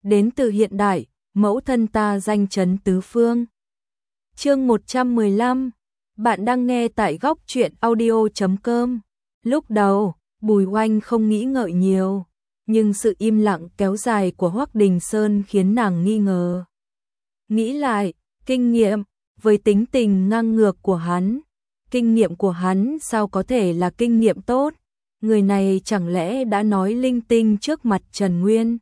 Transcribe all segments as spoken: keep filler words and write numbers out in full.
đến từ hiện đại, mẫu thân ta danh chấn tứ phương. Chương một trăm mười lăm, bạn đang nghe tại góc truyện audio chấm com. Lúc đầu, Bùi Oanh không nghĩ ngợi nhiều, nhưng sự im lặng kéo dài của Hoắc Đình Sơn khiến nàng nghi ngờ. Nghĩ lại, kinh nghiệm, với tính tình ngang ngược của hắn, kinh nghiệm của hắn sao có thể là kinh nghiệm tốt, người này chẳng lẽ đã nói linh tinh trước mặt Trần Nguyên.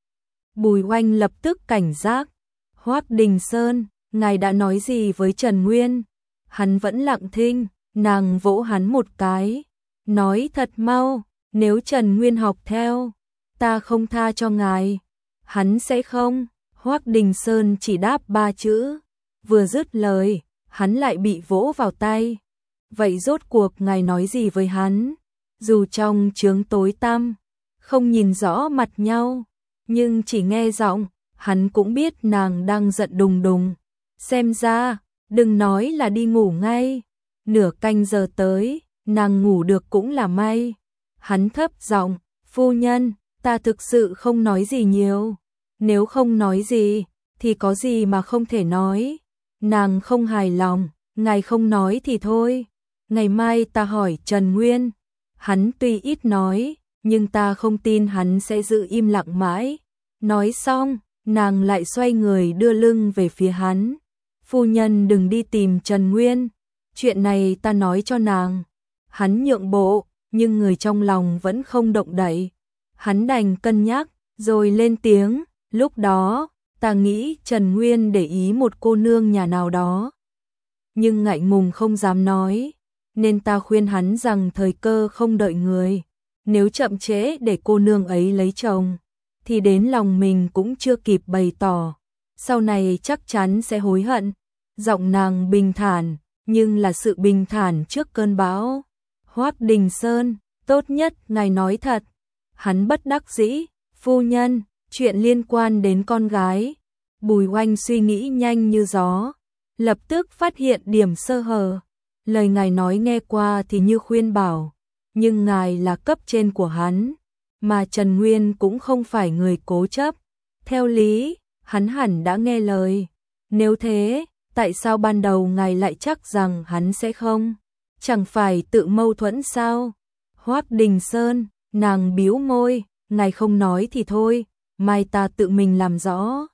Bùi Oanh lập tức cảnh giác, Hoắc Đình Sơn, ngài đã nói gì với Trần Nguyên? Hắn vẫn lặng thinh, nàng vỗ hắn một cái, nói thật mau, nếu Trần Nguyên học theo, ta không tha cho ngài. Hắn sẽ không, Hoắc Đình Sơn chỉ đáp ba chữ, vừa dứt lời, hắn lại bị vỗ vào tay. Vậy rốt cuộc ngài nói gì với hắn? Dù trong chướng tối tăm, không nhìn rõ mặt nhau, nhưng chỉ nghe giọng, hắn cũng biết nàng đang giận đùng đùng. Xem ra, đừng nói là đi ngủ ngay, nửa canh giờ tới, nàng ngủ được cũng là may. Hắn thấp giọng, phu nhân, ta thực sự không nói gì nhiều. Nếu không nói gì, thì có gì mà không thể nói. Nàng không hài lòng, ngài không nói thì thôi. Ngày mai ta hỏi Trần Nguyên. Hắn tuy ít nói, nhưng ta không tin hắn sẽ giữ im lặng mãi. Nói xong, nàng lại xoay người đưa lưng về phía hắn. Phu nhân đừng đi tìm Trần Nguyên, chuyện này ta nói cho nàng. Hắn nhượng bộ, nhưng người trong lòng vẫn không động đậy. Hắn đành cân nhắc, rồi lên tiếng, lúc đó, ta nghĩ Trần Nguyên để ý một cô nương nhà nào đó. Nhưng ngại ngùng không dám nói, nên ta khuyên hắn rằng thời cơ không đợi người. Nếu chậm trễ để cô nương ấy lấy chồng, thì đến lòng mình cũng chưa kịp bày tỏ. Sau này chắc chắn sẽ hối hận. Giọng nàng bình thản, nhưng là sự bình thản trước cơn bão. Hoắc Đình Sơn, tốt nhất ngài nói thật. Hắn bất đắc dĩ, phu nhân, chuyện liên quan đến con gái. Bùi Oanh suy nghĩ nhanh như gió, lập tức phát hiện điểm sơ hở. Lời ngài nói nghe qua thì như khuyên bảo, nhưng ngài là cấp trên của hắn, mà Trần Nguyên cũng không phải người cố chấp. Theo lý, hắn hẳn đã nghe lời. Nếu thế, tại sao ban đầu ngài lại chắc rằng hắn sẽ không? Chẳng phải tự mâu thuẫn sao? Hoắc Đình Sơn, nàng bĩu môi, ngài không nói thì thôi, mai ta tự mình làm rõ.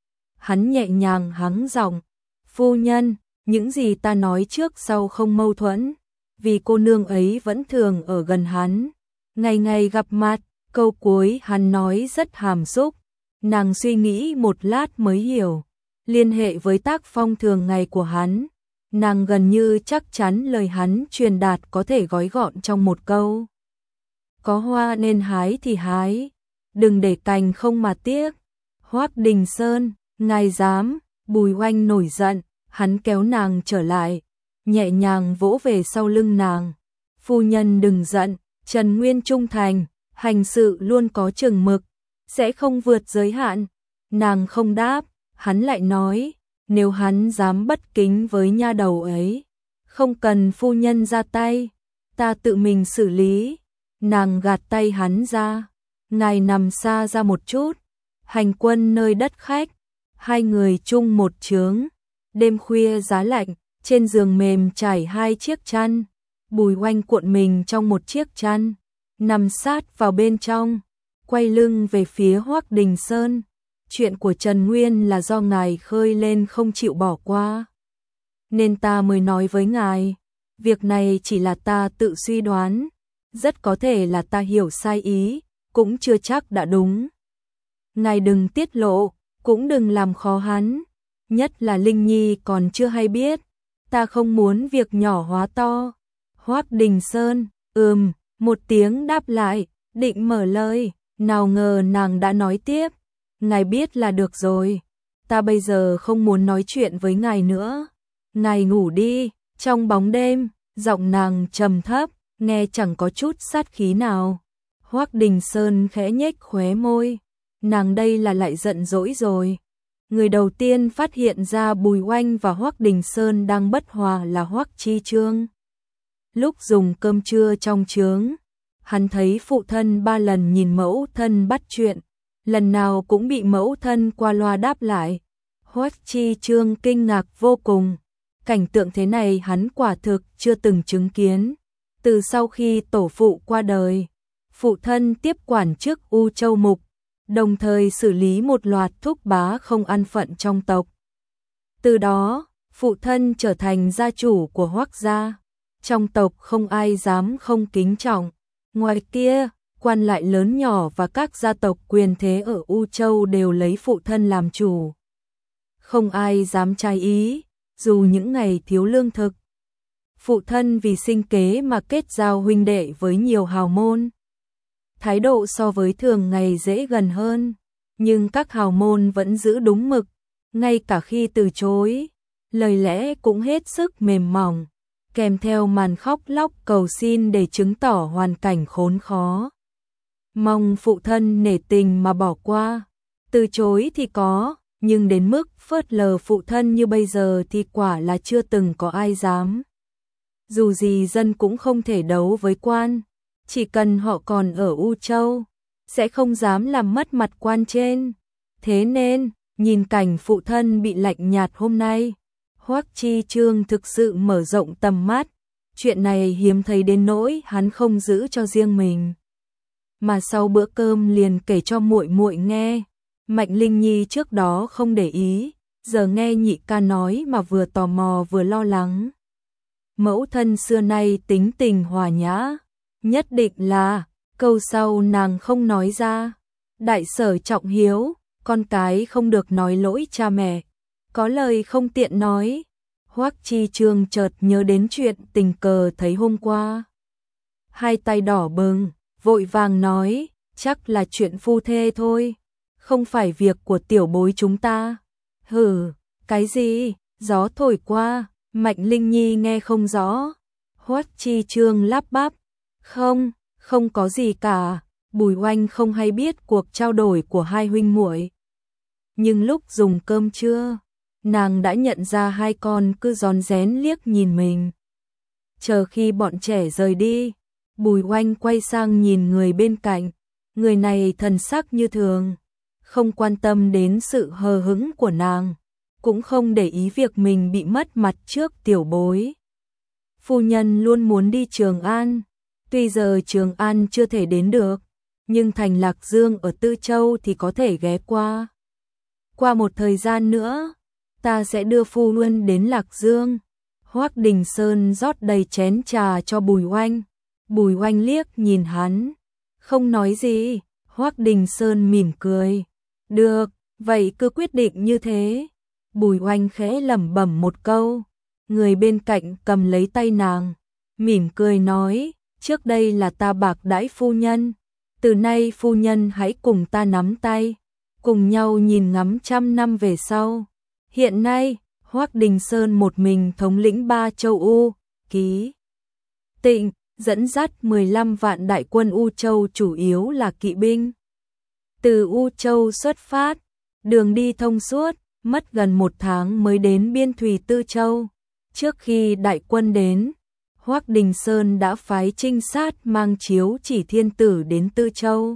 Hắn nhẹ nhàng hắng giọng, phu nhân, những gì ta nói trước sau không mâu thuẫn, vì cô nương ấy vẫn thường ở gần hắn, ngày ngày gặp mặt. Câu cuối hắn nói rất hàm xúc, nàng suy nghĩ một lát mới hiểu. Liên hệ với tác phong thường ngày của hắn, nàng gần như chắc chắn lời hắn truyền đạt có thể gói gọn trong một câu. Có hoa nên hái thì hái, đừng để cành không mà tiếc. Hoắc Đình Sơn, ngài dám? Bùi Oanh nổi giận, hắn kéo nàng trở lại, nhẹ nhàng vỗ về sau lưng nàng. Phu nhân đừng giận, Trần Nguyên trung thành, hành sự luôn có chừng mực, sẽ không vượt giới hạn. Nàng không đáp, hắn lại nói, nếu hắn dám bất kính với nha đầu ấy, không cần phu nhân ra tay, ta tự mình xử lý. Nàng gạt tay hắn ra, ngài nằm xa ra một chút, hành quân nơi đất khách, hai người chung một chướng. Đêm khuya giá lạnh, trên giường mềm trải hai chiếc chăn, Bùi Oanh cuộn mình trong một chiếc chăn, nằm sát vào bên trong, quay lưng về phía Hoắc Đình Sơn. Chuyện của Trần Nguyên là do ngài khơi lên không chịu bỏ qua, nên ta mới nói với ngài. Việc này chỉ là ta tự suy đoán, rất có thể là ta hiểu sai ý, cũng chưa chắc đã đúng. Ngài đừng tiết lộ, cũng đừng làm khó hắn, nhất là Linh Nhi còn chưa hay biết, ta không muốn việc nhỏ hóa to. Hoắc Đình Sơn, ừm, một tiếng đáp lại, định mở lời, nào ngờ nàng đã nói tiếp. Ngài biết là được rồi, ta bây giờ không muốn nói chuyện với ngài nữa. Ngài ngủ đi. Trong bóng đêm, giọng nàng trầm thấp, nghe chẳng có chút sát khí nào. Hoắc Đình Sơn khẽ nhếch khóe môi, nàng đây là lại giận dỗi rồi. Người đầu tiên phát hiện ra Bùi Oanh và Hoắc Đình Sơn đang bất hòa là Hoắc Chi Trương. Lúc dùng cơm trưa trong trướng, hắn thấy phụ thân ba lần nhìn mẫu thân bắt chuyện, lần nào cũng bị mẫu thân qua loa đáp lại. Hoắc Chi Trương kinh ngạc vô cùng, cảnh tượng thế này hắn quả thực chưa từng chứng kiến. Từ sau khi tổ phụ qua đời, phụ thân tiếp quản chức U Châu Mục, đồng thời xử lý một loạt thúc bá không an phận trong tộc. Từ đó, phụ thân trở thành gia chủ của Hoắc gia, trong tộc không ai dám không kính trọng. Ngoài kia, quan lại lớn nhỏ và các gia tộc quyền thế ở U Châu đều lấy phụ thân làm chủ. Không ai dám trái ý, dù những ngày thiếu lương thực. Phụ thân vì sinh kế mà kết giao huynh đệ với nhiều hào môn. Thái độ so với thường ngày dễ gần hơn, nhưng các hào môn vẫn giữ đúng mực, ngay cả khi từ chối, lời lẽ cũng hết sức mềm mỏng, kèm theo màn khóc lóc cầu xin để chứng tỏ hoàn cảnh khốn khó. Mong phụ thân nể tình mà bỏ qua, từ chối thì có, nhưng đến mức phớt lờ phụ thân như bây giờ thì quả là chưa từng có ai dám. Dù gì dân cũng không thể đấu với quan, chỉ cần họ còn ở U Châu, sẽ không dám làm mất mặt quan trên. Thế nên, nhìn cảnh phụ thân bị lạnh nhạt hôm nay, Hoắc Chi Trương thực sự mở rộng tầm mắt, chuyện này hiếm thấy đến nỗi hắn không giữ cho riêng mình, mà sau bữa cơm liền kể cho muội muội nghe. Mạnh Linh Nhi trước đó không để ý, giờ nghe nhị ca nói mà vừa tò mò vừa lo lắng. Mẫu thân xưa nay tính tình hòa nhã, nhất định là, câu sau nàng không nói ra. Đại sở trọng hiếu, con cái không được nói lỗi cha mẹ, có lời không tiện nói. Hoắc Chi Trương chợt nhớ đến chuyện tình cờ thấy hôm qua. Hai tay đỏ bừng, vội vàng nói, chắc là chuyện phu thê thôi, không phải việc của tiểu bối chúng ta. Hừ, cái gì, gió thổi qua, Mạnh Linh Nhi nghe không rõ. Hoắc Chi Trương lắp bắp, không, không có gì cả, Bùi Oanh không hay biết cuộc trao đổi của hai huynh muội. Nhưng lúc dùng cơm trưa, nàng đã nhận ra hai con cứ rón rén liếc nhìn mình. Chờ khi bọn trẻ rời đi, Bùi Oanh quay sang nhìn người bên cạnh, người này thần sắc như thường, không quan tâm đến sự hờ hững của nàng, cũng không để ý việc mình bị mất mặt trước tiểu bối. Phu nhân luôn muốn đi Trường An, tuy giờ Trường An chưa thể đến được, nhưng thành Lạc Dương ở Tư Châu thì có thể ghé qua. Qua một thời gian nữa, ta sẽ đưa phu luôn đến Lạc Dương. Hoắc Đình Sơn rót đầy chén trà cho Bùi Oanh. Bùi Oanh liếc nhìn hắn, không nói gì. Hoắc Đình Sơn mỉm cười, được, vậy cứ quyết định như thế. Bùi Oanh khẽ lẩm bẩm một câu, người bên cạnh cầm lấy tay nàng, mỉm cười nói, trước đây là ta bạc đãi phu nhân, từ nay phu nhân hãy cùng ta nắm tay, cùng nhau nhìn ngắm trăm năm về sau. Hiện nay, Hoắc Đình Sơn một mình thống lĩnh ba châu U, Ký, Tịnh, dẫn dắt mười lăm vạn đại quân U Châu chủ yếu là kỵ binh. Từ U Châu xuất phát, đường đi thông suốt, mất gần một tháng mới đến biên thùy Tư Châu. Trước khi đại quân đến, Hoắc Đình Sơn đã phái trinh sát mang chiếu chỉ thiên tử đến Tư Châu.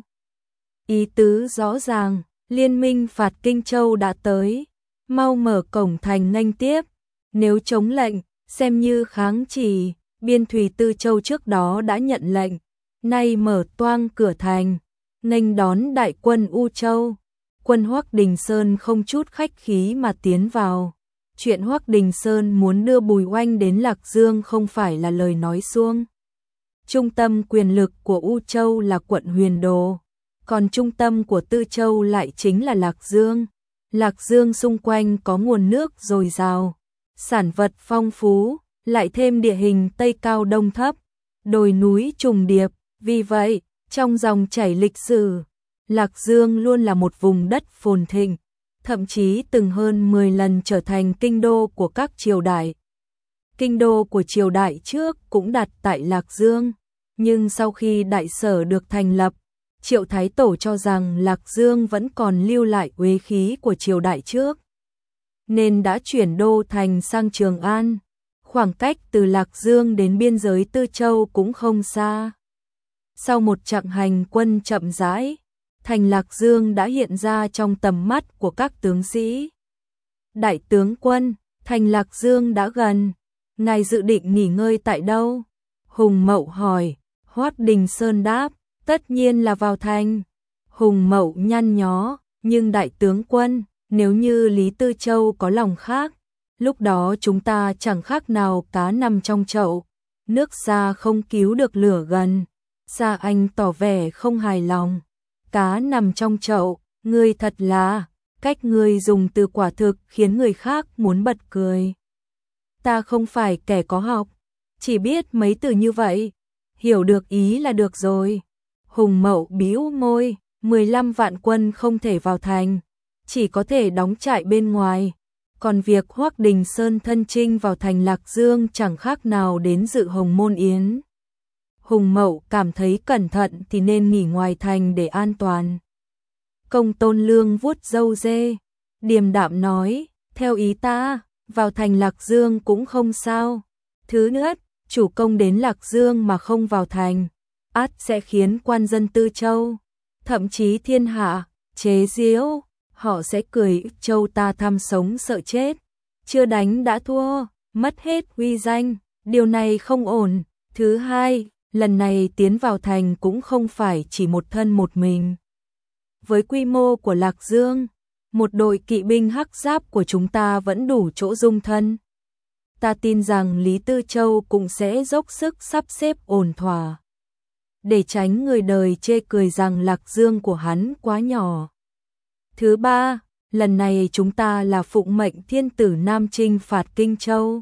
Ý tứ rõ ràng, liên minh phạt Kinh Châu đã tới, mau mở cổng thành nghênh tiếp, nếu chống lệnh, xem như kháng chỉ. Biên thùy Tư Châu trước đó đã nhận lệnh, nay mở toang cửa thành, nghênh đón đại quân U Châu. Quân Hoắc Đình Sơn không chút khách khí mà tiến vào. Chuyện Hoắc Đình Sơn muốn đưa Bùi Oanh đến Lạc Dương không phải là lời nói suông. Trung tâm quyền lực của U Châu là quận Huyền Đồ, còn trung tâm của Tư Châu lại chính là Lạc Dương. Lạc Dương xung quanh có nguồn nước dồi dào, sản vật phong phú, lại thêm địa hình Tây cao Đông thấp, đồi núi trùng điệp, vì vậy, trong dòng chảy lịch sử, Lạc Dương luôn là một vùng đất phồn thịnh, thậm chí từng hơn mười lần trở thành kinh đô của các triều đại. Kinh đô của triều đại trước cũng đặt tại Lạc Dương, nhưng sau khi đại sở được thành lập, Triệu Thái Tổ cho rằng Lạc Dương vẫn còn lưu lại uế khí của triều đại trước, nên đã chuyển đô thành sang Trường An. Khoảng cách từ Lạc Dương đến biên giới Tư Châu cũng không xa. Sau một chặng hành quân chậm rãi, thành Lạc Dương đã hiện ra trong tầm mắt của các tướng sĩ. Đại tướng quân, thành Lạc Dương đã gần, ngài dự định nghỉ ngơi tại đâu? Hùng Mậu hỏi. Hoắc Đình Sơn đáp, tất nhiên là vào thành. Hùng Mậu nhăn nhó, nhưng đại tướng quân, nếu như Lý Tư Châu có lòng khác, lúc đó chúng ta chẳng khác nào cá nằm trong chậu, nước xa không cứu được lửa gần. Sa Anh tỏ vẻ không hài lòng. Cá nằm trong chậu, ngươi thật là, cách ngươi dùng từ quả thực khiến người khác muốn bật cười. Ta không phải kẻ có học, chỉ biết mấy từ như vậy, hiểu được ý là được rồi. Hùng Mậu bĩu môi, mười lăm vạn quân không thể vào thành, chỉ có thể đóng trại bên ngoài. Còn việc Hoắc Đình Sơn thân chinh vào thành Lạc Dương chẳng khác nào đến dự Hồng Môn Yến. Hùng Mậu cảm thấy cẩn thận thì nên nghỉ ngoài thành để an toàn. Công Tôn Lương vuốt râu dê, điềm đạm nói, theo ý ta, vào thành Lạc Dương cũng không sao. Thứ nữa, chủ công đến Lạc Dương mà không vào thành, ắt sẽ khiến quan dân Tư Châu, thậm chí thiên hạ, chế giễu, họ sẽ cười Châu ta tham sống sợ chết, chưa đánh đã thua, mất hết uy danh, điều này không ổn. Thứ hai, lần này tiến vào thành cũng không phải chỉ một thân một mình. Với quy mô của Lạc Dương, một đội kỵ binh hắc giáp của chúng ta vẫn đủ chỗ dung thân. Ta tin rằng Lý Tư Châu cũng sẽ dốc sức sắp xếp ổn thỏa, để tránh người đời chê cười rằng Lạc Dương của hắn quá nhỏ. Thứ ba, lần này chúng ta là phụng mệnh thiên tử Nam chinh phạt Kinh Châu.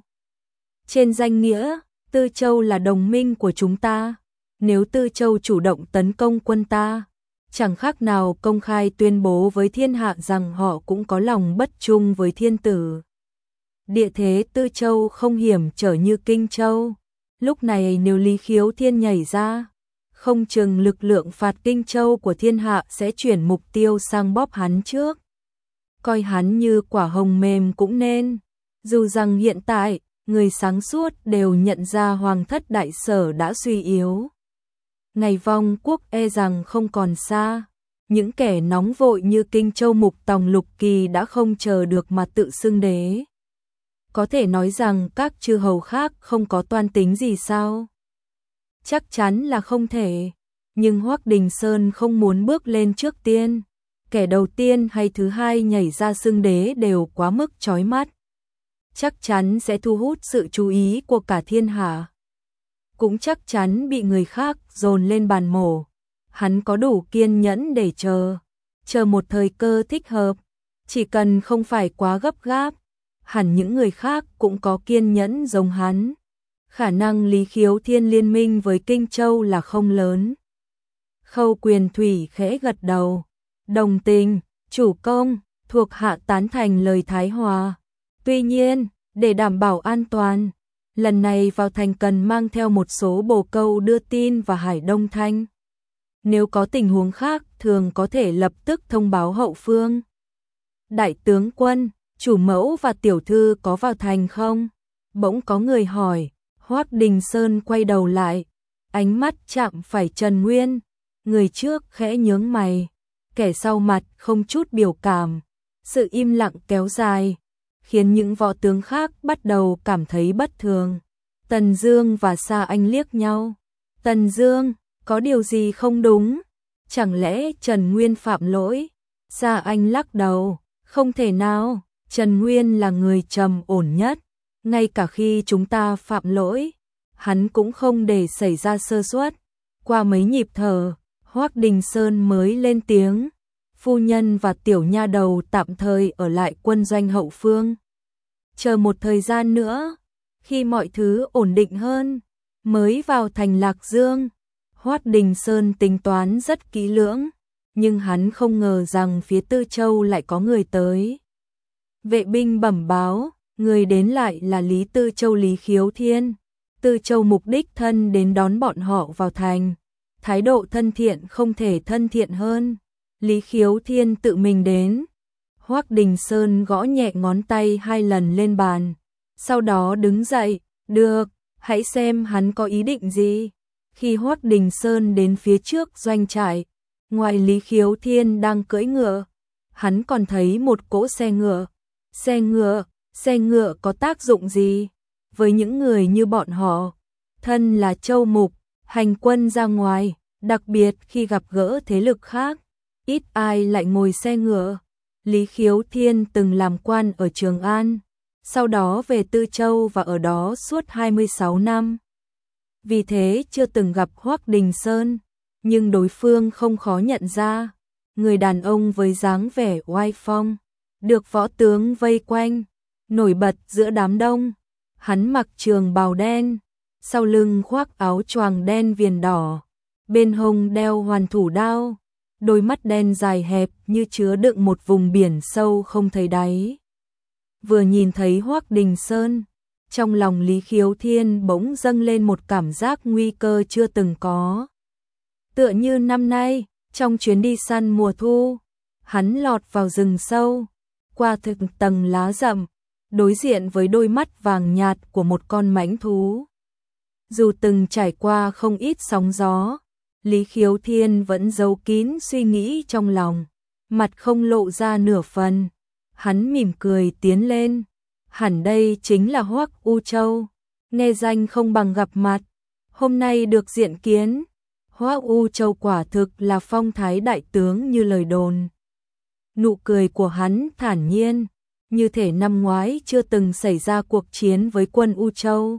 Trên danh nghĩa, Tư Châu là đồng minh của chúng ta. Nếu Tư Châu chủ động tấn công quân ta, chẳng khác nào công khai tuyên bố với thiên hạ rằng họ cũng có lòng bất trung với thiên tử. Địa thế Tư Châu không hiểm trở như Kinh Châu. Lúc này nếu Lý Khiếu Thiên nhảy ra, không chừng lực lượng phạt Kinh Châu của thiên hạ sẽ chuyển mục tiêu sang bóp hắn trước. Coi hắn như quả hồng mềm cũng nên. Dù rằng hiện tại, người sáng suốt đều nhận ra Hoàng thất Đại Sở đã suy yếu. Ngày vong quốc e rằng không còn xa. Những kẻ nóng vội như Kinh Châu Mục Tòng Lục Kỳ đã không chờ được mà tự xưng đế. Có thể nói rằng các chư hầu khác không có toan tính gì sao? Chắc chắn là không thể. Nhưng Hoắc Đình Sơn không muốn bước lên trước tiên. Kẻ đầu tiên hay thứ hai nhảy ra xưng đế đều quá mức chói mắt. Chắc chắn sẽ thu hút sự chú ý của cả thiên hạ. Cũng chắc chắn bị người khác dồn lên bàn mổ. Hắn có đủ kiên nhẫn để chờ. Chờ một thời cơ thích hợp. Chỉ cần không phải quá gấp gáp. Hẳn những người khác cũng có kiên nhẫn giống hắn. Khả năng Lý Khiếu Thiên liên minh với Kinh Châu là không lớn. Khâu Quyền Thủy khẽ gật đầu. Đồng tình, chủ công, thuộc hạ tán thành lời Thái Hòa. Tuy nhiên, để đảm bảo an toàn, lần này vào thành cần mang theo một số bồ câu đưa tin và Hải Đông Thanh. Nếu có tình huống khác, thường có thể lập tức thông báo hậu phương. Đại tướng quân, chủ mẫu và tiểu thư có vào thành không? Bỗng có người hỏi. Hoắc Đình Sơn quay đầu lại, ánh mắt chạm phải Trần Nguyên. Người trước khẽ nhướng mày, kẻ sau mặt không chút biểu cảm. Sự im lặng kéo dài, khiến những võ tướng khác bắt đầu cảm thấy bất thường. Tần Dương và Sa Anh liếc nhau. Tần Dương, có điều gì không đúng? Chẳng lẽ Trần Nguyên phạm lỗi? Sa Anh lắc đầu, không thể nào, Trần Nguyên là người trầm ổn nhất. Ngay cả khi chúng ta phạm lỗi, hắn cũng không để xảy ra sơ suất. Qua mấy nhịp thở, Hoắc Đình Sơn mới lên tiếng. Phu nhân và tiểu nha đầu tạm thời ở lại quân doanh hậu phương. Chờ một thời gian nữa, khi mọi thứ ổn định hơn, mới vào thành Lạc Dương. Hoắc Đình Sơn tính toán rất kỹ lưỡng, nhưng hắn không ngờ rằng phía Tư Châu lại có người tới. Vệ binh bẩm báo, người đến lại là Lý Tư Châu Lý Khiếu Thiên. Tư Châu mục đích thân đến đón bọn họ vào thành. Thái độ thân thiện không thể thân thiện hơn. Lý Khiếu Thiên tự mình đến. Hoắc Đình Sơn gõ nhẹ ngón tay hai lần lên bàn. Sau đó đứng dậy, được, hãy xem hắn có ý định gì. Khi Hoắc Đình Sơn đến phía trước doanh trại, Ngoài Lý Khiếu Thiên đang cưỡi ngựa, hắn còn thấy một cỗ xe ngựa. Xe ngựa, xe ngựa có tác dụng gì? Với những người như bọn họ, thân là châu mục, hành quân ra ngoài, đặc biệt khi gặp gỡ thế lực khác, ít ai lại ngồi xe ngựa. Lý Khiếu Thiên từng làm quan ở Trường An, sau đó về Tư Châu và ở đó suốt hai mươi sáu năm. Vì thế chưa từng gặp Hoắc Đình Sơn, nhưng đối phương không khó nhận ra, người đàn ông với dáng vẻ oai phong, được võ tướng vây quanh, nổi bật giữa đám đông. Hắn mặc trường bào đen, sau lưng khoác áo choàng đen viền đỏ, bên hông đeo hoàn thủ đao, đôi mắt đen dài hẹp như chứa đựng một vùng biển sâu không thấy đáy. Vừa nhìn thấy Hoắc Đình Sơn, trong lòng Lý Khiếu Thiên bỗng dâng lên một cảm giác nguy cơ chưa từng có. Tựa như năm nay, trong chuyến đi săn mùa thu, hắn lọt vào rừng sâu, qua từng tầng lá rậm, đối diện với đôi mắt vàng nhạt của một con mãnh thú. Dù từng trải qua không ít sóng gió, Lý Khiếu Thiên vẫn giấu kín suy nghĩ trong lòng, mặt không lộ ra nửa phần. Hắn mỉm cười tiến lên, hẳn đây chính là Hoắc U Châu, nghe danh không bằng gặp mặt, hôm nay được diện kiến. Hoắc U Châu quả thực là phong thái đại tướng như lời đồn. Nụ cười của hắn thản nhiên, như thể năm ngoái chưa từng xảy ra cuộc chiến với quân U Châu.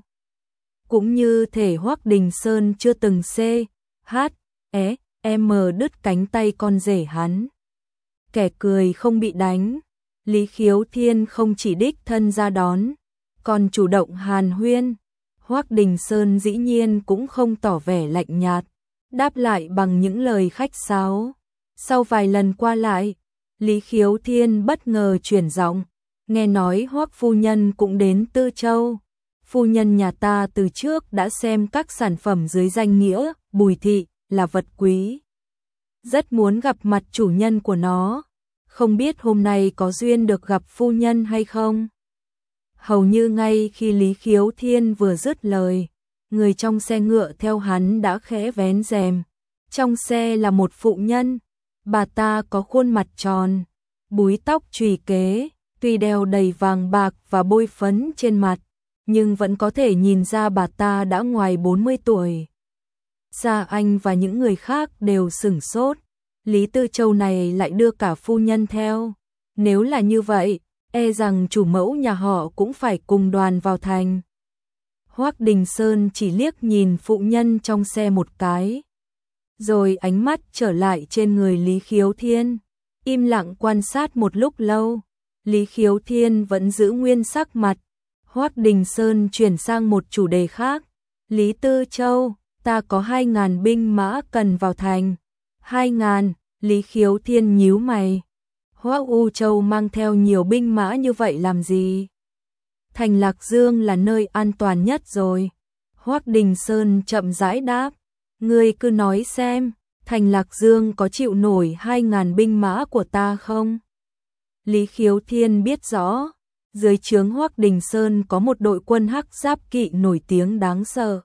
Cũng như thể Hoắc Đình Sơn chưa từng C, H, E, M đứt cánh tay con rể hắn. Kẻ cười không bị đánh, Lý Khiếu Thiên không chỉ đích thân ra đón, còn chủ động hàn huyên. Hoắc Đình Sơn dĩ nhiên cũng không tỏ vẻ lạnh nhạt, đáp lại bằng những lời khách sáo. Sau vài lần qua lại, Lý Khiếu Thiên bất ngờ chuyển giọng, nghe nói Hoắc phu nhân cũng đến Tư Châu. Phu nhân nhà ta từ trước đã xem các sản phẩm dưới danh nghĩa Bùi thị là vật quý, rất muốn gặp mặt chủ nhân của nó, không biết hôm nay có duyên được gặp phu nhân hay không. Hầu như ngay khi Lý Khiếu Thiên vừa dứt lời, người trong xe ngựa theo hắn đã khẽ vén rèm. Trong xe là một phụ nhân, bà ta có khuôn mặt tròn, búi tóc chùy kế, tuy đeo đầy vàng bạc và bôi phấn trên mặt, nhưng vẫn có thể nhìn ra bà ta đã ngoài bốn mươi tuổi. Gia Anh và những người khác đều sửng sốt, Lý Tư Châu này lại đưa cả phu nhân theo. Nếu là như vậy, e rằng chủ mẫu nhà họ cũng phải cùng đoàn vào thành. Hoắc Đình Sơn chỉ liếc nhìn phụ nhân trong xe một cái, rồi ánh mắt trở lại trên người Lý Khiếu Thiên, im lặng quan sát một lúc lâu. Lý Khiếu Thiên vẫn giữ nguyên sắc mặt. Hoắc Đình Sơn chuyển sang một chủ đề khác. Lý Tư Châu, ta có hai ngàn binh mã cần vào thành. Hai ngàn, Lý Khiếu Thiên nhíu mày. Hoắc U Châu mang theo nhiều binh mã như vậy làm gì? Thành Lạc Dương là nơi an toàn nhất rồi. Hoắc Đình Sơn chậm rãi đáp. Ngươi cứ nói xem, Thành Lạc Dương có chịu nổi hai ngàn binh mã của ta không? Lý Khiếu Thiên biết rõ, dưới trướng Hoắc Đình Sơn có một đội quân hắc giáp kỵ nổi tiếng đáng sợ.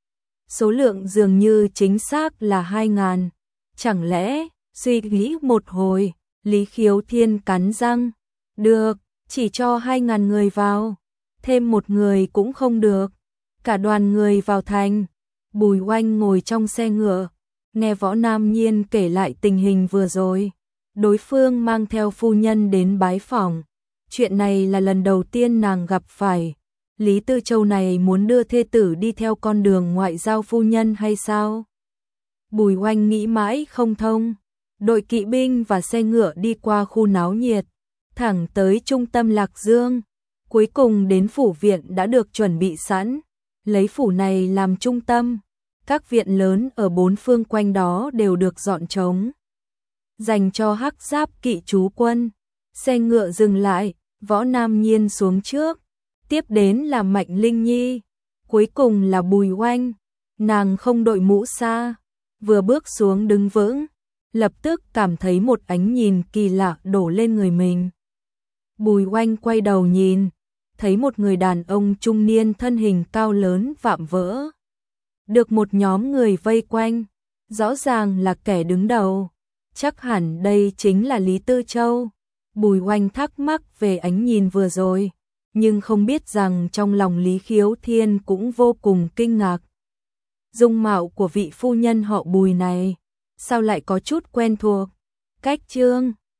Số lượng dường như chính xác là hai ngàn. Chẳng lẽ, suy nghĩ một hồi, Lý Khiếu Thiên cắn răng. Được, chỉ cho hai ngàn người vào. Thêm một người cũng không được. Cả đoàn người vào thành. Bùi Oanh ngồi trong xe ngựa, nghe Võ Nam Nhiên kể lại tình hình vừa rồi. Đối phương mang theo phu nhân đến bái phỏng. Chuyện này là lần đầu tiên nàng gặp phải. Lý Tư Châu này muốn đưa thê tử đi theo con đường ngoại giao phu nhân hay sao? Bùi Oanh nghĩ mãi không thông. Đội kỵ binh và xe ngựa đi qua khu náo nhiệt, thẳng tới trung tâm Lạc Dương. Cuối cùng đến phủ viện đã được chuẩn bị sẵn. Lấy phủ này làm trung tâm, các viện lớn ở bốn phương quanh đó đều được dọn trống, dành cho hắc giáp kỵ trú quân. Xe ngựa dừng lại, Võ Nam Nhiên xuống trước, tiếp đến là Mạnh Linh Nhi, cuối cùng là Bùi Oanh. Nàng không đội mũ xa, vừa bước xuống đứng vững, lập tức cảm thấy một ánh nhìn kỳ lạ đổ lên người mình. Bùi Oanh quay đầu nhìn, thấy một người đàn ông trung niên thân hình cao lớn vạm vỡ, được một nhóm người vây quanh, rõ ràng là kẻ đứng đầu. chắc hẳn đây chính là Lý Tư Châu. Bùi Oanh thắc mắc về ánh nhìn vừa rồi, nhưng không biết rằng trong lòng Lý Khiếu Thiên cũng vô cùng kinh ngạc. Dung mạo của vị phu nhân họ Bùi này, sao lại có chút quen thuộc? Cách Trương